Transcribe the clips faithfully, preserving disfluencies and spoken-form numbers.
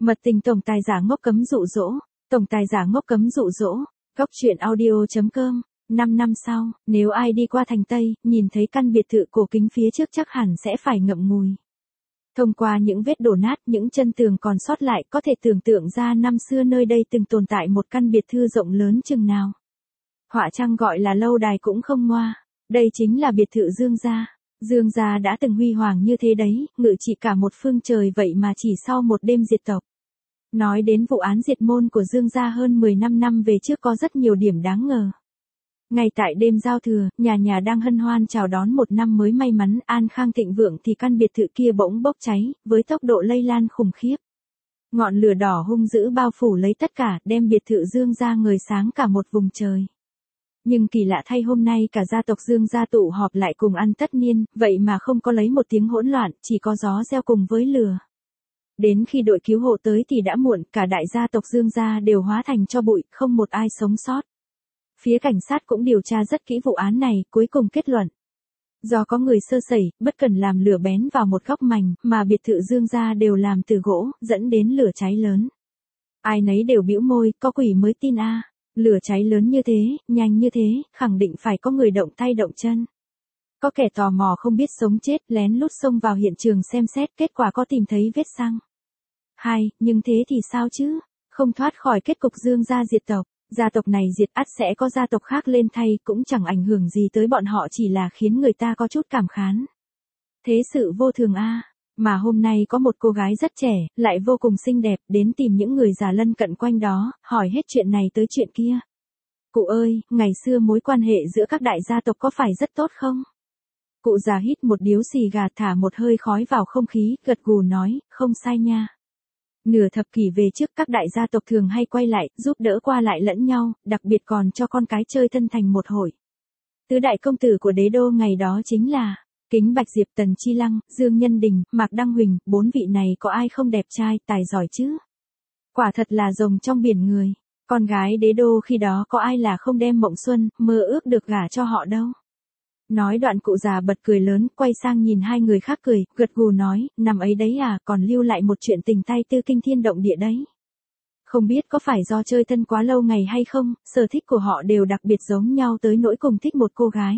Mật tình tổng tài giả ngốc cấm dụ dỗ, tổng tài giả ngốc cấm dụ dỗ, góc truyện audio.com. năm năm sau, nếu ai đi qua thành Tây, nhìn thấy căn biệt thự cổ kính phía trước chắc hẳn sẽ phải ngậm ngùi. Thông qua những vết đổ nát, những chân tường còn sót lại có thể tưởng tượng ra năm xưa nơi đây từng tồn tại một căn biệt thự rộng lớn chừng nào. Họa chăng gọi là lâu đài cũng không ngoa, đây chính là biệt thự Dương gia. Dương gia đã từng huy hoàng như thế đấy, ngự trị cả một phương trời vậy mà chỉ sau một đêm diệt tộc. Nói đến vụ án diệt môn của Dương gia hơn mười lăm năm về trước có rất nhiều điểm đáng ngờ. Ngay tại đêm giao thừa, nhà nhà đang hân hoan chào đón một năm mới may mắn, an khang thịnh vượng thì căn biệt thự kia bỗng bốc cháy, với tốc độ lây lan khủng khiếp. Ngọn lửa đỏ hung dữ bao phủ lấy tất cả, đem biệt thự Dương gia ngời sáng cả một vùng trời. Nhưng kỳ lạ thay hôm nay cả gia tộc Dương gia tụ họp lại cùng ăn tất niên, vậy mà không có lấy một tiếng hỗn loạn, chỉ có gió reo cùng với lửa. Đến khi đội cứu hộ tới thì đã muộn, cả đại gia tộc Dương gia đều hóa thành tro bụi, không một ai sống sót. Phía cảnh sát cũng điều tra rất kỹ vụ án này, cuối cùng kết luận. Do có người sơ sẩy, bất cần làm lửa bén vào một góc mảnh, mà biệt thự Dương gia đều làm từ gỗ, dẫn đến lửa cháy lớn. Ai nấy đều bĩu môi, có quỷ mới tin a. Lửa cháy lớn như thế, nhanh như thế, khẳng định phải có người động tay động chân. Có kẻ tò mò không biết sống chết, lén lút xông vào hiện trường xem xét, kết quả có tìm thấy vết xăng. Hai, nhưng thế thì sao chứ? Không thoát khỏi kết cục Dương gia diệt tộc. Gia tộc này diệt ắt sẽ có gia tộc khác lên thay, cũng chẳng ảnh hưởng gì tới bọn họ, chỉ là khiến người ta có chút cảm khán. Thế sự vô thường a. Mà hôm nay có một cô gái rất trẻ, lại vô cùng xinh đẹp, đến tìm những người già lân cận quanh đó, hỏi hết chuyện này tới chuyện kia. Cụ ơi, ngày xưa mối quan hệ giữa các đại gia tộc có phải rất tốt không? Cụ già hít một điếu xì gà, thả một hơi khói vào không khí, gật gù nói, không sai nha. Nửa thập kỷ về trước các đại gia tộc thường hay quay lại, giúp đỡ qua lại lẫn nhau, đặc biệt còn cho con cái chơi thân thành một hội. Tứ đại công tử của đế đô ngày đó chính là Kính Bạch Diệp, Tần Chi Lăng, Dương Nhân Đình, Mạc Đăng Huỳnh, bốn vị này có ai không đẹp trai, tài giỏi chứ? Quả thật là rồng trong biển người. Con gái đế đô khi đó có ai là không đem mộng xuân, mơ ước được gả cho họ đâu. Nói đoạn cụ già bật cười lớn, quay sang nhìn hai người khác cười, gật gù nói, năm ấy đấy à, còn lưu lại một chuyện tình tay tư kinh thiên động địa đấy. Không biết có phải do chơi thân quá lâu ngày hay không, sở thích của họ đều đặc biệt giống nhau tới nỗi cùng thích một cô gái.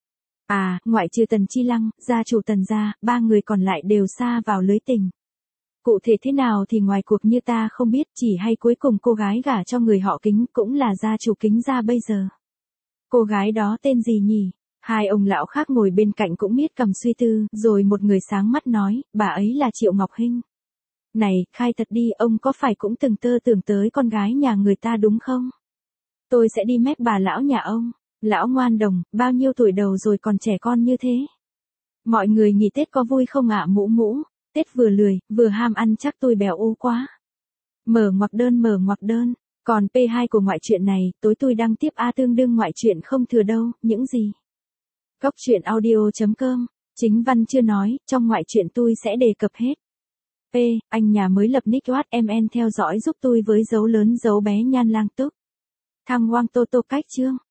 À, ngoại trừ Tần Chi Lăng, gia chủ Tần gia, ba người còn lại đều sa vào lưới tình. Cụ thể thế nào thì ngoài cuộc như ta không biết, chỉ hay cuối cùng cô gái gả cho người họ Kính, cũng là gia chủ Kính gia bây giờ. Cô gái đó tên gì nhỉ? Hai ông lão khác ngồi bên cạnh cũng miết cầm suy tư, rồi một người sáng mắt nói, bà ấy là Triệu Ngọc Hinh. Này, khai thật đi, ông có phải cũng từng tơ tưởng tới con gái nhà người ta đúng không? Tôi sẽ đi mép bà lão nhà ông. Lão ngoan đồng, bao nhiêu tuổi đầu rồi còn trẻ con như thế? Mọi người nghỉ Tết có vui không ạ? Mũ mũ, Tết vừa lười, vừa ham ăn chắc tôi béo u quá. Mở ngoặc đơn mở ngoặc đơn, còn pê hai của ngoại truyện này, tối tôi đăng tiếp A tương đương ngoại truyện không thừa đâu, những gì? Góc truyện audio.com, chính văn chưa nói, trong ngoại truyện tôi sẽ đề cập hết. P, anh nhà mới lập nick What em en theo dõi giúp tôi với dấu lớn dấu bé nhan lang túc. Thăng Hoang Tô Tô cách chương.